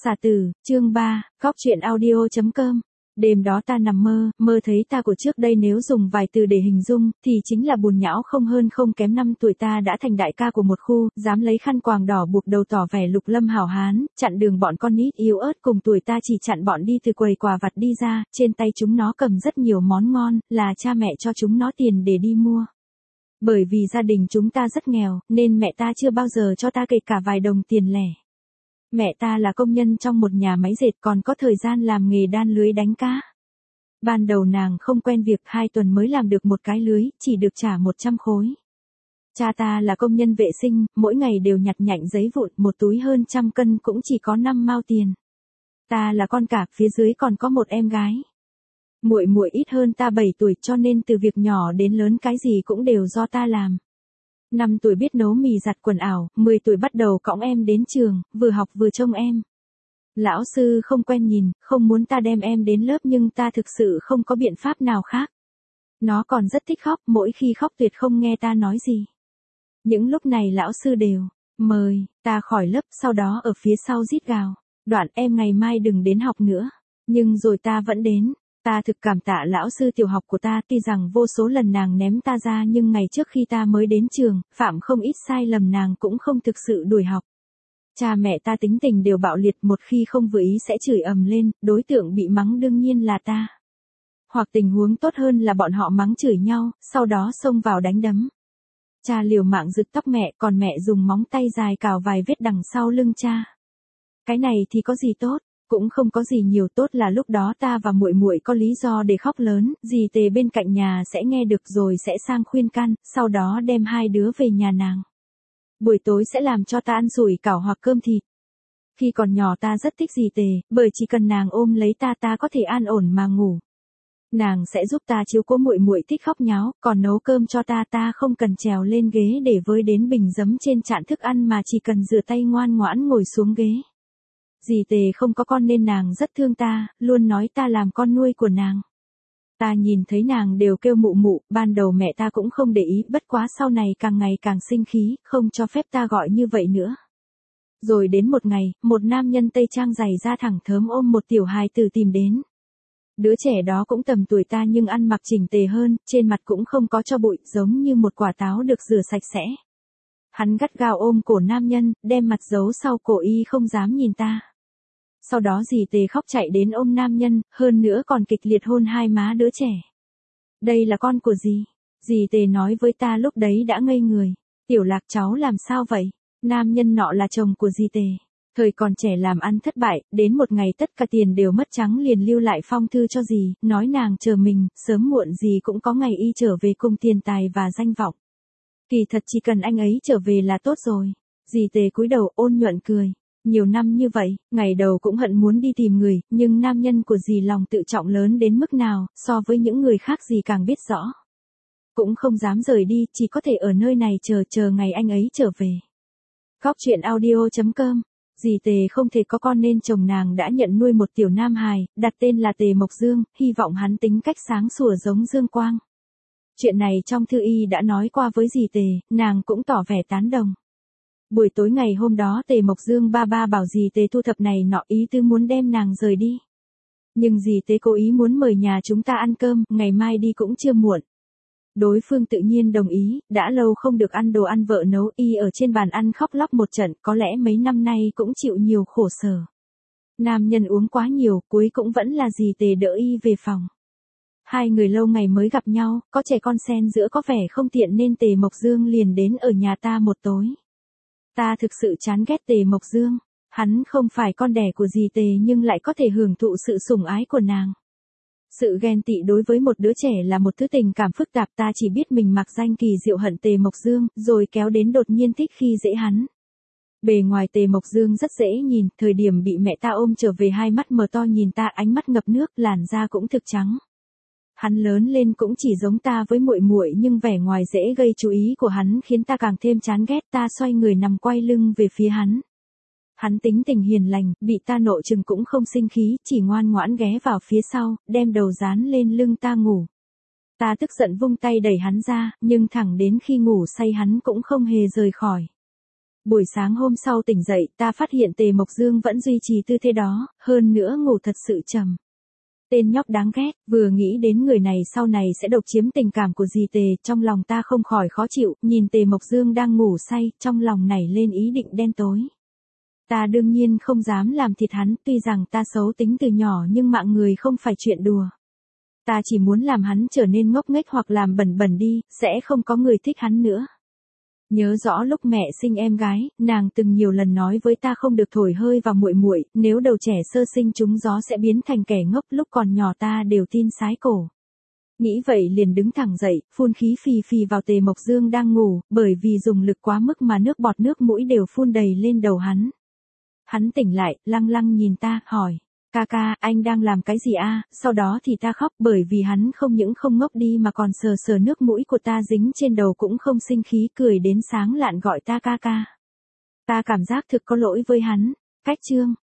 Xà tử, chương 3, Góc truyện audio.com. Đêm đó ta nằm mơ thấy ta của trước đây nếu dùng vài từ để hình dung, thì chính là bùn nhão không hơn không kém 5 tuổi ta đã thành đại ca của một khu, dám lấy khăn quàng đỏ buộc đầu tỏ vẻ lục lâm hảo hán, chặn đường bọn con nít yếu ớt cùng tuổi ta chỉ chặn bọn đi từ quầy quà vặt đi ra, trên tay chúng nó cầm rất nhiều món ngon, là cha mẹ cho chúng nó tiền để đi mua. Bởi vì gia đình chúng ta rất nghèo, nên mẹ ta chưa bao giờ cho ta kể cả vài đồng tiền lẻ. Mẹ ta là công nhân trong một nhà máy dệt còn có thời gian làm nghề đan lưới đánh cá. Ban đầu nàng không quen việc 2 tuần mới làm được một cái lưới, chỉ được trả 100 khối. Cha ta là công nhân vệ sinh, mỗi ngày đều nhặt nhạnh giấy vụn, một túi hơn 100 cân cũng chỉ có 5 mao tiền. Ta là con cả, phía dưới còn có một em gái. Muội muội ít hơn ta 7 tuổi cho nên từ việc nhỏ đến lớn cái gì cũng đều do ta làm. 5 tuổi biết nấu mì giặt quần áo, 10 tuổi bắt đầu cõng em đến trường, vừa học vừa trông em. Lão sư không quen nhìn, không muốn ta đem em đến lớp nhưng ta thực sự không có biện pháp nào khác. Nó còn rất thích khóc, mỗi khi khóc tuyệt không nghe ta nói gì. Những lúc này lão sư đều mời ta khỏi lớp, sau đó ở phía sau rít gào, Đoạn em ngày mai đừng đến học nữa. Nhưng rồi ta vẫn đến. Ta thực cảm tạ lão sư tiểu học của ta, tuy rằng vô số lần nàng ném ta ra nhưng ngày trước khi ta mới đến trường, phạm không ít sai lầm nàng cũng không thực sự đuổi học. Cha mẹ ta tính tình đều bạo liệt, một khi không vừa ý sẽ chửi ầm lên, đối tượng bị mắng đương nhiên là ta. Hoặc tình huống tốt hơn là bọn họ mắng chửi nhau, sau đó xông vào đánh đấm. Cha liều mạng giật tóc mẹ, còn mẹ dùng móng tay dài cào vài vết đằng sau lưng cha. Cái này thì có gì tốt? Cũng không có gì nhiều tốt là lúc đó ta và muội muội có lý do để khóc lớn, dì Tề bên cạnh nhà sẽ nghe được rồi sẽ sang khuyên can, sau đó đem 2 đứa về nhà nàng. Buổi tối sẽ làm cho ta ăn sủi cảo hoặc cơm thịt. Khi còn nhỏ ta rất thích dì Tề, bởi chỉ cần nàng ôm lấy ta có thể an ổn mà ngủ. Nàng sẽ giúp ta chiếu cố muội muội thích khóc nháo, còn nấu cơm cho ta không cần trèo lên ghế để với đến bình giấm trên chạn thức ăn mà chỉ cần rửa tay ngoan ngoãn ngồi xuống ghế. Dì Tề không có con nên nàng rất thương ta, luôn nói ta làm con nuôi của nàng. Ta nhìn thấy nàng đều kêu mụ mụ, ban đầu mẹ ta cũng không để ý, bất quá sau này càng ngày càng sinh khí, không cho phép ta gọi như vậy nữa. Rồi đến một ngày, một nam nhân Tây Trang giày da thẳng thớm ôm một tiểu hài tử tìm đến. Đứa trẻ đó cũng tầm tuổi ta nhưng ăn mặc chỉnh tề hơn, trên mặt cũng không có tro bụi, giống như một quả táo được rửa sạch sẽ. Hắn gắt gao ôm cổ nam nhân, đem mặt giấu sau cổ y không dám nhìn ta. Sau đó dì Tề khóc chạy đến ôm nam nhân, hơn nữa còn kịch liệt hôn 2 má đứa trẻ. Đây là con của dì. Dì Tề nói với ta lúc đấy đã ngây người. Tiểu Lạc cháu làm sao vậy? Nam nhân nọ là chồng của dì Tề. Thời còn trẻ làm ăn thất bại, đến một ngày tất cả tiền đều mất trắng liền lưu lại phong thư cho dì, nói nàng chờ mình, sớm muộn gì cũng có ngày y trở về cùng tiền tài và danh vọng. Kỳ thật chỉ cần anh ấy trở về là tốt rồi. Dì Tề cúi đầu ôn nhuận cười. Nhiều năm như vậy, ngày đầu cũng hận muốn đi tìm người, nhưng nam nhân của dì lòng tự trọng lớn đến mức nào, so với những người khác dì càng biết rõ. Cũng không dám rời đi, chỉ có thể ở nơi này chờ ngày anh ấy trở về. Góc truyện audio.com. Dì Tề không thể có con nên chồng nàng đã nhận nuôi một tiểu nam hài, đặt tên là Tề Mộc Dương, hy vọng hắn tính cách sáng sủa giống Dương Quang. Chuyện này trong thư y đã nói qua với dì Tề, nàng cũng tỏ vẻ tán đồng. Buổi tối ngày hôm đó Tề Mộc Dương ba bảo dì Tề thu thập này nọ, ý tư muốn đem nàng rời đi. Nhưng dì Tề cố ý muốn mời nhà chúng ta ăn cơm, ngày mai đi cũng chưa muộn. Đối phương tự nhiên đồng ý, đã lâu không được ăn đồ ăn vợ nấu, y ở trên bàn ăn khóc lóc một trận, có lẽ mấy năm nay cũng chịu nhiều khổ sở. Nam nhân uống quá nhiều, cuối cũng vẫn là dì Tề đỡ y về phòng. 2 người lâu ngày mới gặp nhau, có trẻ con xen giữa có vẻ không tiện nên Tề Mộc Dương liền đến ở nhà ta một tối. Ta thực sự chán ghét Tề Mộc Dương, hắn không phải con đẻ của dì Tề nhưng lại có thể hưởng thụ sự sủng ái của nàng. Sự ghen tị đối với một đứa trẻ là một thứ tình cảm phức tạp, ta chỉ biết mình mặc danh kỳ diệu hận Tề Mộc Dương, rồi kéo đến đột nhiên thích khi dễ hắn. Bề ngoài Tề Mộc Dương rất dễ nhìn, thời điểm bị mẹ ta ôm trở về 2 mắt mở to nhìn ta, ánh mắt ngập nước, làn da cũng thực trắng. Hắn lớn lên cũng chỉ giống ta với muội muội nhưng vẻ ngoài dễ gây chú ý của hắn khiến ta càng thêm chán ghét, ta xoay người nằm quay lưng về phía hắn. Hắn tính tình hiền lành, bị ta nộ chừng cũng không sinh khí, chỉ ngoan ngoãn ghé vào phía sau, đem đầu dán lên lưng ta ngủ. Ta tức giận vung tay đẩy hắn ra, nhưng thẳng đến khi ngủ say hắn cũng không hề rời khỏi. Buổi sáng hôm sau tỉnh dậy, ta phát hiện Tề Mộc Dương vẫn duy trì tư thế đó, hơn nữa ngủ thật sự trầm. Tên nhóc đáng ghét, vừa nghĩ đến người này sau này sẽ độc chiếm tình cảm của dì Tề, trong lòng ta không khỏi khó chịu, nhìn Tề Mộc Dương đang ngủ say, trong lòng nảy lên ý định đen tối. Ta đương nhiên không dám làm thịt hắn, tuy rằng ta xấu tính từ nhỏ nhưng mạng người không phải chuyện đùa. Ta chỉ muốn làm hắn trở nên ngốc nghếch hoặc làm bẩn bẩn đi, sẽ không có người thích hắn nữa. Nhớ rõ lúc mẹ sinh em gái, nàng từng nhiều lần nói với ta không được thổi hơi vào muội muội, nếu đầu trẻ sơ sinh trúng gió sẽ biến thành kẻ ngốc, lúc còn nhỏ ta đều tin sái cổ. Nghĩ vậy liền đứng thẳng dậy, phun khí phì phì vào Tề Mộc Dương đang ngủ, bởi vì dùng lực quá mức mà nước bọt nước mũi đều phun đầy lên đầu hắn. Hắn tỉnh lại, lăng lăng nhìn ta, hỏi. Ca ca, anh đang làm cái gì a? Sau đó thì ta khóc bởi vì hắn không những không ngốc đi mà còn sờ sờ nước mũi của ta dính trên đầu cũng không sinh khí, cười đến sáng lạn gọi ta ca ca. Ta cảm giác thực có lỗi với hắn. Cách chương